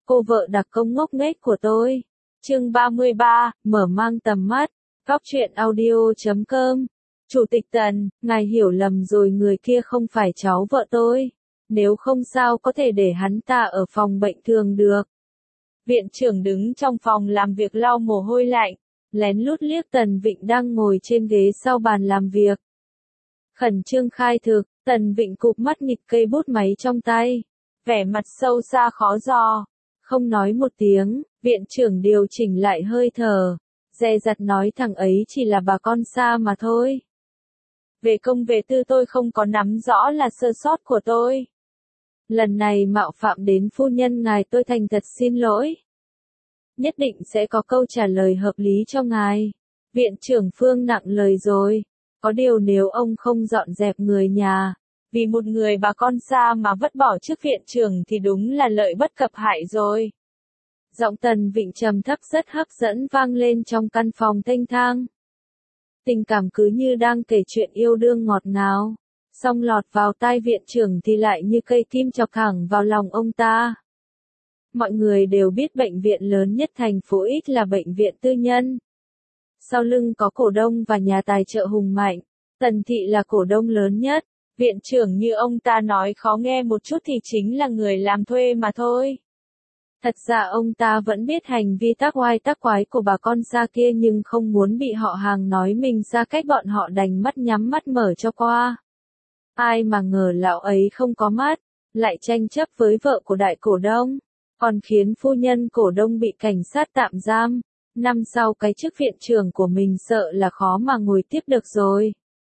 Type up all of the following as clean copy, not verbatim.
cô vợ đặc công ngốc nghếch của tôi. Chương 33, mở mang tầm mắt. Góc truyện audio.com. Chủ tịch Tần, ngài hiểu lầm rồi, người kia không phải cháu vợ tôi. Nếu không sao có thể để hắn ta ở phòng bệnh thường được. Viện trưởng đứng trong phòng làm việc lau mồ hôi lạnh, lén lút liếc Tần Vịnh đang ngồi trên ghế sau bàn làm việc. Khẩn trương khai thực, Tần Vịnh cụp mắt nghịch cây bút máy trong tay, vẻ mặt sâu xa khó dò. Không nói một tiếng, viện trưởng điều chỉnh lại hơi thở, dè dặt nói thằng ấy chỉ là bà con xa mà thôi. Về công về tư tôi không có nắm rõ, là sơ sót của tôi. Lần này mạo phạm đến phu nhân ngài, tôi thành thật xin lỗi. Nhất định sẽ có câu trả lời hợp lý cho ngài. Viện trưởng Phương nặng lời rồi. Có điều nếu ông không dọn dẹp người nhà, vì một người bà con xa mà vứt bỏ chức viện trưởng thì đúng là lợi bất cập hại rồi. Giọng Tần Vịnh trầm thấp rất hấp dẫn vang lên trong căn phòng thênh thang. Tình cảm cứ như đang kể chuyện yêu đương ngọt ngào, song lọt vào tai viện trưởng thì lại như cây kim chọc thẳng vào lòng ông ta. Mọi người đều biết bệnh viện lớn nhất thành phố X là bệnh viện tư nhân. Sau lưng có cổ đông và nhà tài trợ hùng mạnh, Tần Thị là cổ đông lớn nhất. Viện trưởng như ông ta nói khó nghe một chút thì chính là người làm thuê mà thôi. Thật ra ông ta vẫn biết hành vi tác oai tác quái của bà con xa kia, nhưng không muốn bị họ hàng nói mình xa cách, bọn họ đành mắt nhắm mắt mở cho qua. Ai mà ngờ lão ấy không có mắt, lại tranh chấp với vợ của đại cổ đông, còn khiến phu nhân cổ đông bị cảnh sát tạm giam. Năm sau cái chức viện trưởng của mình sợ là khó mà ngồi tiếp được rồi.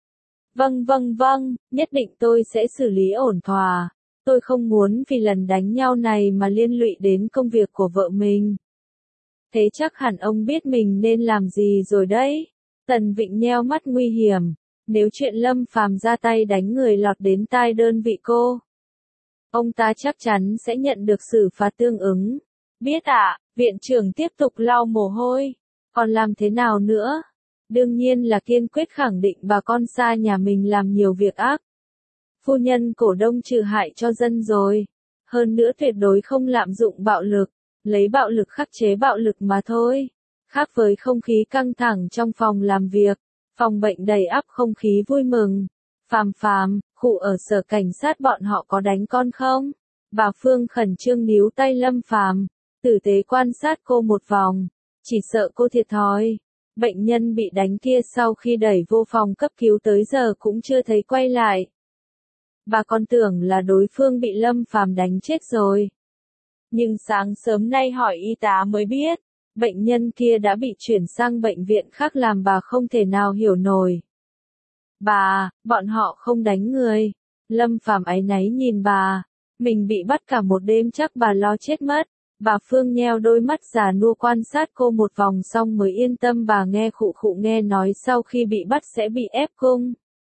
Vâng, nhất định tôi sẽ xử lý ổn thỏa. Tôi không muốn vì lần đánh nhau này mà liên lụy đến công việc của vợ mình. Thế chắc hẳn ông biết mình nên làm gì rồi đấy. Tần Vịnh nheo mắt nguy hiểm. Nếu chuyện Lâm Phàm ra tay đánh người lọt đến tai đơn vị cô, ông ta chắc chắn sẽ nhận được xử phạt tương ứng. Biết ạ, viện trưởng tiếp tục lau mồ hôi. Còn làm thế nào nữa? Đương nhiên là kiên quyết khẳng định bà con xa nhà mình làm nhiều việc ác. Phu nhân cổ đông trừ hại cho dân rồi. Hơn nữa tuyệt đối không lạm dụng bạo lực, lấy bạo lực khắc chế bạo lực mà thôi. Khác với không khí căng thẳng trong phòng làm việc, phòng bệnh đầy ắp không khí vui mừng. Phàm, khụ ở sở cảnh sát bọn họ có đánh con không? Bà Phương khẩn trương níu tay Lâm Phàm, tử tế quan sát cô một vòng, chỉ sợ cô thiệt thòi. Bệnh nhân bị đánh kia sau khi đẩy vô phòng cấp cứu tới giờ cũng chưa thấy quay lại. Bà còn tưởng là đối phương bị Lâm Phàm đánh chết rồi. Nhưng sáng sớm nay hỏi y tá mới biết, bệnh nhân kia đã bị chuyển sang bệnh viện khác, làm bà không thể nào hiểu nổi. Bà, bọn họ không đánh người. Lâm Phàm áy náy nhìn bà, mình bị bắt cả một đêm chắc bà lo chết mất. Bà Phương nheo đôi mắt già nua quan sát cô một vòng xong mới yên tâm. Bà nghe khụ nghe nói sau khi bị bắt sẽ bị ép cung.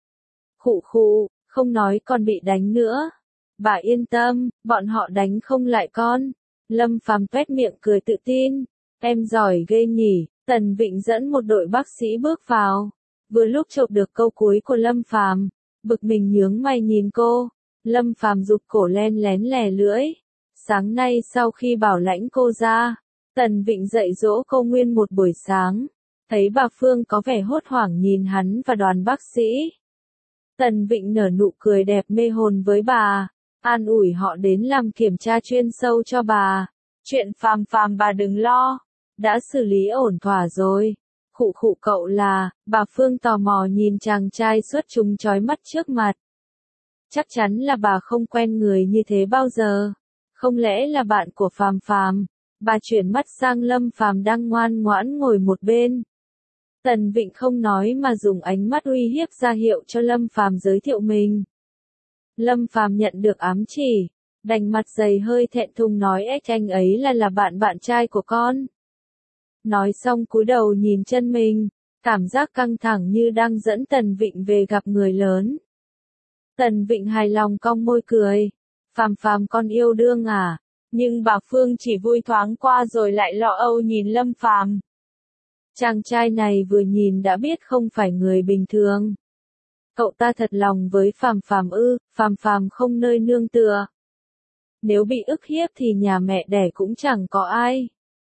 Khụ, không nói còn bị đánh nữa. Bà yên tâm, bọn họ đánh không lại con. Lâm Phàm tuét miệng cười tự tin. Em giỏi ghê nhỉ. Tần Vịnh dẫn một đội bác sĩ bước vào. Vừa lúc chộp được câu cuối của Lâm Phàm, bực mình nhướng mày nhìn cô. Lâm Phàm rụt cổ len lén lè lưỡi. Sáng nay sau khi bảo lãnh cô ra, Tần Vịnh dạy dỗ cô nguyên một buổi sáng. Thấy bà Phương có vẻ hốt hoảng nhìn hắn và đoàn bác sĩ. Tần Vịnh nở nụ cười đẹp mê hồn với bà, an ủi họ đến làm kiểm tra chuyên sâu cho bà. Chuyện Phàm bà đừng lo, đã xử lý ổn thỏa rồi. Khụ cậu là, bà Phương tò mò nhìn chàng trai xuất chúng chói mắt trước mặt. Chắc chắn là bà không quen người như thế bao giờ. Không lẽ là bạn của Phàm? Bà chuyển mắt sang Lâm Phàm đang ngoan ngoãn ngồi một bên. Tần Vịnh không nói mà dùng ánh mắt uy hiếp ra hiệu cho Lâm Phàm giới thiệu mình. Lâm Phàm nhận được ám chỉ, đành mặt dày hơi thẹn thùng nói anh ấy là bạn trai của con. Nói xong cúi đầu nhìn chân mình, cảm giác căng thẳng như đang dẫn Tần Vịnh về gặp người lớn. Tần Vịnh hài lòng cong môi cười. Phàm con yêu đương à? Nhưng bà Phương chỉ vui thoáng qua rồi lại lo âu nhìn Lâm Phàm. Chàng trai này vừa nhìn đã biết không phải người bình thường. Cậu ta thật lòng với Phàm ư? Phàm không nơi nương tựa. nếu bị ức hiếp thì nhà mẹ đẻ cũng chẳng có ai.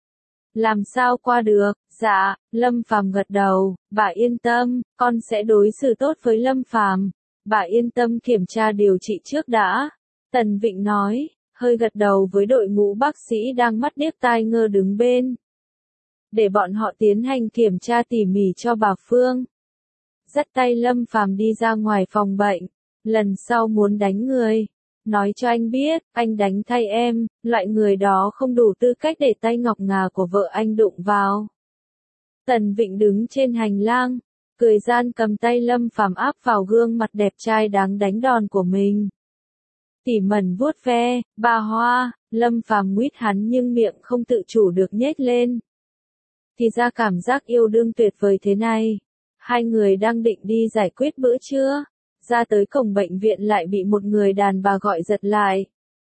Làm sao qua được? Dạ, Lâm Phàm gật đầu, bà yên tâm, con sẽ đối xử tốt với Lâm Phàm. Bà yên tâm kiểm tra điều trị trước đã. Tần Vịnh nói, hơi gật đầu với đội ngũ bác sĩ đang mắt điếc tai ngơ đứng bên. Để bọn họ tiến hành kiểm tra tỉ mỉ cho bà Phương. Dắt tay Lâm Phàm đi ra ngoài phòng bệnh. Lần sau muốn đánh người, nói cho anh biết, anh đánh thay em, loại người đó không đủ tư cách để tay ngọc ngà của vợ anh đụng vào. Tần Vịnh đứng trên hành lang, cười gian cầm tay Lâm Phàm áp vào gương mặt đẹp trai đáng đánh đòn của mình. Tỉ mẩn vuốt ve, bà Hoa, Lâm Phàm nguyết hắn nhưng miệng không tự chủ được nhếch lên. Thì ra cảm giác yêu đương tuyệt vời thế này. Hai người đang định đi giải quyết bữa trưa, ra tới cổng bệnh viện lại bị một người đàn bà gọi giật lại.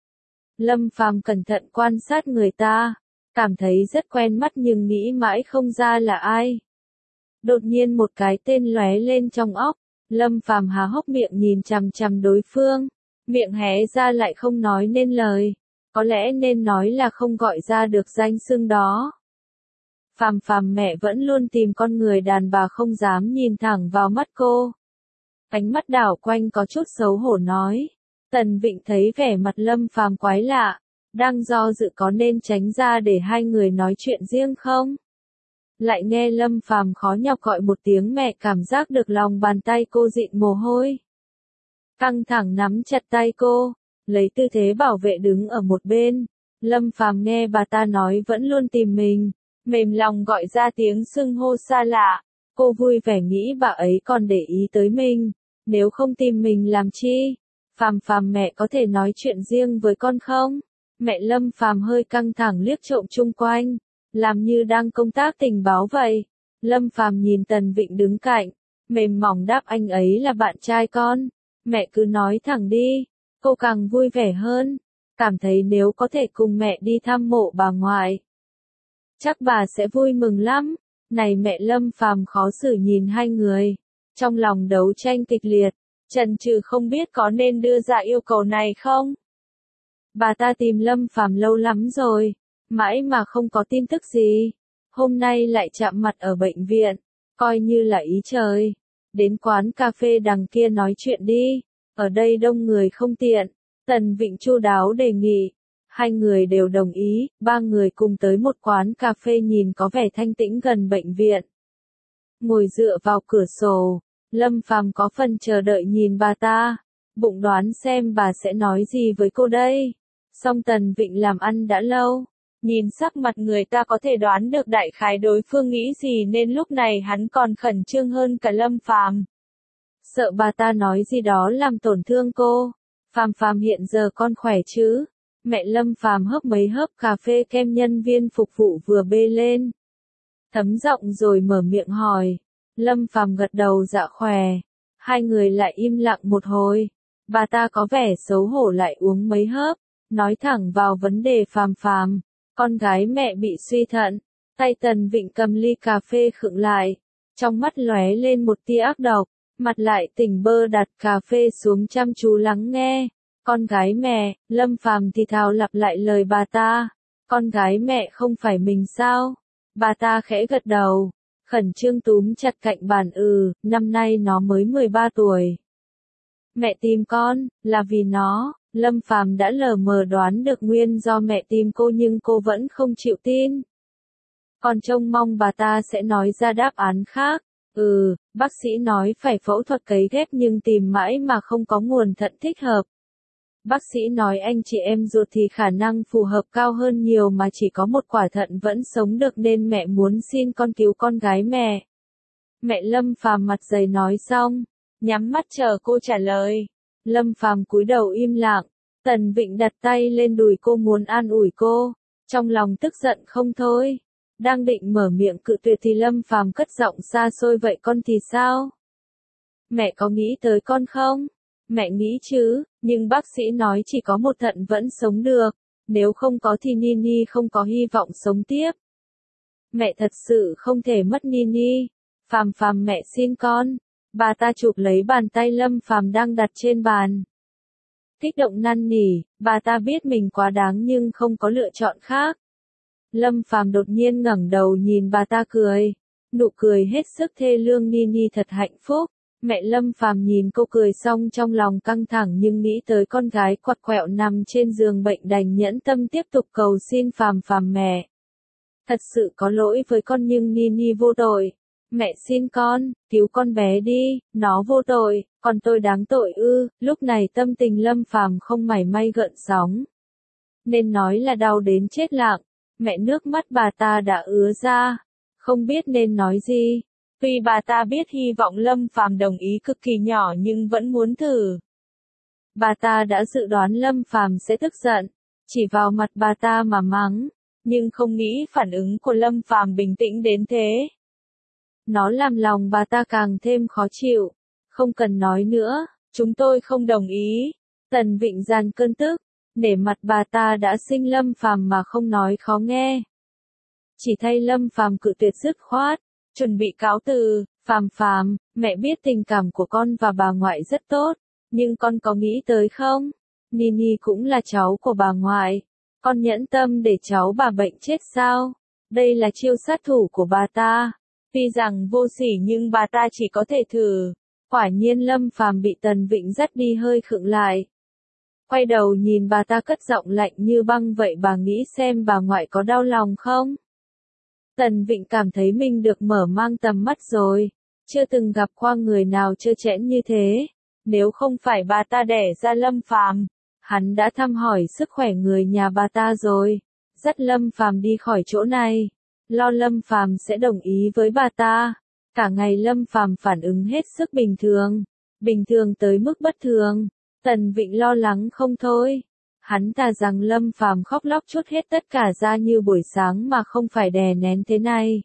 Lâm Phàm cẩn thận quan sát người ta, cảm thấy rất quen mắt nhưng nghĩ mãi không ra là ai. Đột nhiên một cái tên lóe lên trong óc, Lâm Phàm há hốc miệng nhìn chằm chằm đối phương, miệng hé ra lại không nói nên lời, có lẽ nên nói là không gọi ra được danh xưng đó. Phàm Phàm mẹ vẫn luôn tìm con người đàn bà không dám nhìn thẳng vào mắt cô. Ánh mắt đảo quanh có chút xấu hổ nói. Tần Vịnh thấy vẻ mặt Lâm Phàm quái lạ, đang do dự có nên tránh ra để hai người nói chuyện riêng không? Lại nghe Lâm Phàm khó nhọc gọi một tiếng mẹ, cảm giác được lòng bàn tay cô dịn mồ hôi. Căng thẳng nắm chặt tay cô, lấy tư thế bảo vệ đứng ở một bên. Lâm Phàm nghe bà ta nói vẫn luôn tìm mình, mềm lòng gọi ra tiếng xưng hô xa lạ. Cô vui vẻ nghĩ bà ấy còn để ý tới mình, nếu không tìm mình làm chi? Phàm Phàm mẹ có thể nói chuyện riêng với con không? Mẹ Lâm Phàm hơi căng thẳng liếc trộm chung quanh, làm như đang công tác tình báo vậy. Lâm Phàm nhìn Tần Vịnh đứng cạnh, mềm mỏng đáp anh ấy là bạn trai con. Mẹ cứ nói thẳng đi. Cô càng vui vẻ hơn, cảm thấy nếu có thể cùng mẹ đi thăm mộ bà ngoại, chắc bà sẽ vui mừng lắm. Này mẹ Lâm Phàm khó xử nhìn hai người, trong lòng đấu tranh kịch liệt, chần chừ không biết có nên đưa ra yêu cầu này không. Bà ta tìm Lâm Phàm lâu lắm rồi, mãi mà không có tin tức gì. Hôm nay lại chạm mặt ở bệnh viện, coi như là ý trời. Đến quán cà phê đằng kia nói chuyện đi, ở đây đông người không tiện. Tần Vịnh chu đáo đề nghị. Hai người đều đồng ý, ba người cùng tới một quán cà phê nhìn có vẻ thanh tĩnh gần bệnh viện. Ngồi dựa vào cửa sổ, Lâm Phàm có phần chờ đợi nhìn bà ta, bụng đoán xem bà sẽ nói gì với cô đây. Song Tần Vịnh làm ăn đã lâu, nhìn sắc mặt người ta có thể đoán được đại khái đối phương nghĩ gì nên lúc này hắn còn khẩn trương hơn cả Lâm Phàm. Sợ bà ta nói gì đó làm tổn thương cô. Phàm Phàm hiện giờ con khỏe chứ? Mẹ Lâm Phàm hớp mấy hớp cà phê kem nhân viên phục vụ vừa bê lên. Thấm giọng rồi mở miệng hỏi. Lâm Phàm gật đầu dạ khỏe. Hai người lại im lặng một hồi. Bà ta có vẻ xấu hổ lại uống mấy hớp, nói thẳng vào vấn đề. Phàm Phàm, con gái mẹ bị suy thận. Tay Tần Vịnh cầm ly cà phê khựng lại, trong mắt lóe lên một tia ác độc, mặt lại tỉnh bơ đặt cà phê xuống chăm chú lắng nghe. Con gái mẹ, Lâm Phàm thì thào lặp lại lời bà ta. Con gái mẹ không phải mình sao? Bà ta khẽ gật đầu, khẩn trương túm chặt cạnh bàn. Năm nay nó mới 13 tuổi. Mẹ tìm con, là vì nó. Lâm Phàm đã lờ mờ đoán được nguyên do mẹ tìm cô nhưng cô vẫn không chịu tin. Còn trông mong bà ta sẽ nói ra đáp án khác. Bác sĩ nói phải phẫu thuật cấy ghép nhưng tìm mãi mà không có nguồn thận thích hợp. Bác sĩ nói anh chị em ruột thì khả năng phù hợp cao hơn nhiều mà chỉ có một quả thận vẫn sống được nên mẹ muốn xin con cứu con gái mẹ. Mẹ Lâm Phàm mặt dày nói xong, nhắm mắt chờ cô trả lời. Lâm Phàm cúi đầu im lặng, Tần Vịnh đặt tay lên đùi cô muốn an ủi cô, trong lòng tức giận không thôi. Đang định mở miệng cự tuyệt thì Lâm Phàm cất giọng xa xôi vậy con thì sao? Mẹ có nghĩ tới con không? Mẹ nghĩ chứ, nhưng bác sĩ nói chỉ có một thận vẫn sống được, nếu không có thì Nini không có hy vọng sống tiếp. Mẹ thật sự không thể mất Nini. Phàm Phàm mẹ xin con. Bà ta chụp lấy bàn tay Lâm Phàm đang đặt trên bàn. kích động năn nỉ, bà ta biết mình quá đáng nhưng không có lựa chọn khác. Lâm Phàm đột nhiên ngẩng đầu nhìn bà ta cười. Nụ cười hết sức thê lương. Nini thật hạnh phúc. Mẹ Lâm Phàm nhìn cô cười xong trong lòng căng thẳng nhưng nghĩ tới con gái quặt quẹo nằm trên giường bệnh đành nhẫn tâm tiếp tục cầu xin Phàm Phàm mẹ. Thật sự có lỗi với con nhưng Nini vô tội. Mẹ xin con, cứu con bé đi, nó vô tội, còn tôi đáng tội ư? Lúc này tâm tình Lâm Phàm không mảy may gợn sóng. Nên nói là đau đến chết lặng, mẹ nước mắt bà ta đã ứa ra, không biết nên nói gì. Tuy bà ta biết hy vọng Lâm Phàm đồng ý cực kỳ nhỏ nhưng vẫn muốn thử. Bà ta đã dự đoán Lâm Phàm sẽ tức giận, chỉ vào mặt bà ta mà mắng, nhưng không nghĩ phản ứng của Lâm Phàm bình tĩnh đến thế. Nó làm lòng bà ta càng thêm khó chịu. Không cần nói nữa, chúng tôi không đồng ý. Tần Vịnh dàn cơn tức, nể mặt bà ta đã sinh Lâm Phàm mà không nói khó nghe. Chỉ thay Lâm Phàm cự tuyệt dứt khoát, chuẩn bị cáo từ. Phàm Phàm, mẹ biết tình cảm của con và bà ngoại rất tốt, nhưng con có nghĩ tới không? Nini cũng là cháu của bà ngoại. Con nhẫn tâm để cháu bà bệnh chết sao? Đây là chiêu sát thủ của bà ta. Tuy rằng vô sỉ nhưng bà ta chỉ có thể thử. Quả nhiên Lâm Phàm bị Tần Vịnh dắt đi hơi khựng lại. Quay đầu nhìn bà ta cất giọng lạnh như băng, vậy bà nghĩ xem bà ngoại có đau lòng không? Tần Vịnh cảm thấy mình được mở mang tầm mắt rồi. Chưa từng gặp qua người nào trơ trẽn như thế. Nếu không phải bà ta đẻ ra Lâm Phàm, hắn đã thăm hỏi sức khỏe người nhà bà ta rồi. Dắt Lâm Phàm đi khỏi chỗ này. Lo Lâm Phàm sẽ đồng ý với bà ta. Cả ngày Lâm Phàm phản ứng hết sức bình thường tới mức bất thường. Tần Vịnh lo lắng không thôi. Hắn thà rằng Lâm Phàm khóc lóc trút hết tất cả ra như buổi sáng mà không phải đè nén thế này.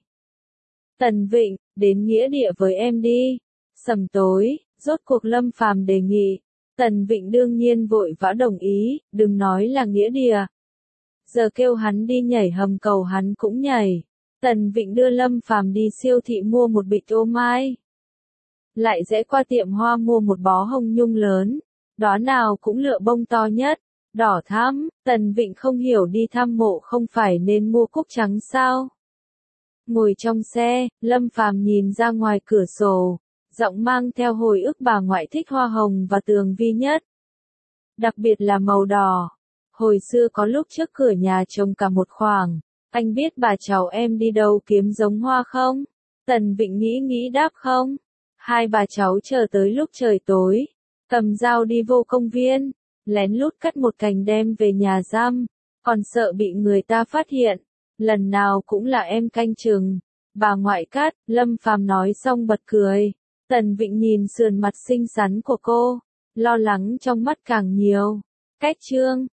Tần Vịnh, đến nghĩa địa với em đi. Sầm tối, rốt cuộc Lâm Phàm đề nghị. Tần Vịnh đương nhiên vội vã đồng ý, đừng nói là nghĩa địa. Giờ kêu hắn đi nhảy hầm cầu hắn cũng nhảy. Tần Vịnh đưa Lâm Phàm đi siêu thị mua một bịch ô mai. Lại rẽ qua tiệm hoa mua một bó hồng nhung lớn. Đóa nào cũng lựa bông to nhất, đỏ thắm. Tần Vịnh không hiểu đi thăm mộ không phải nên mua cúc trắng sao? Ngồi trong xe, Lâm Phàm nhìn ra ngoài cửa sổ, giọng mang theo hồi ức bà ngoại thích hoa hồng và tường vi nhất. Đặc biệt là màu đỏ. Hồi xưa có lúc trước cửa nhà trồng cả một khoảng. Anh biết bà cháu em đi đâu kiếm giống hoa không? Tần Vịnh nghĩ đáp không. Hai bà cháu chờ tới lúc trời tối, cầm dao đi vô công viên, lén lút cắt một cành đem về nhà giam, còn sợ bị người ta phát hiện. Lần nào cũng là em canh chừng. Bà ngoại cắt, Lâm Phàm nói xong bật cười. Tần Vịnh nhìn sườn mặt xinh xắn của cô, lo lắng trong mắt càng nhiều. Cách chương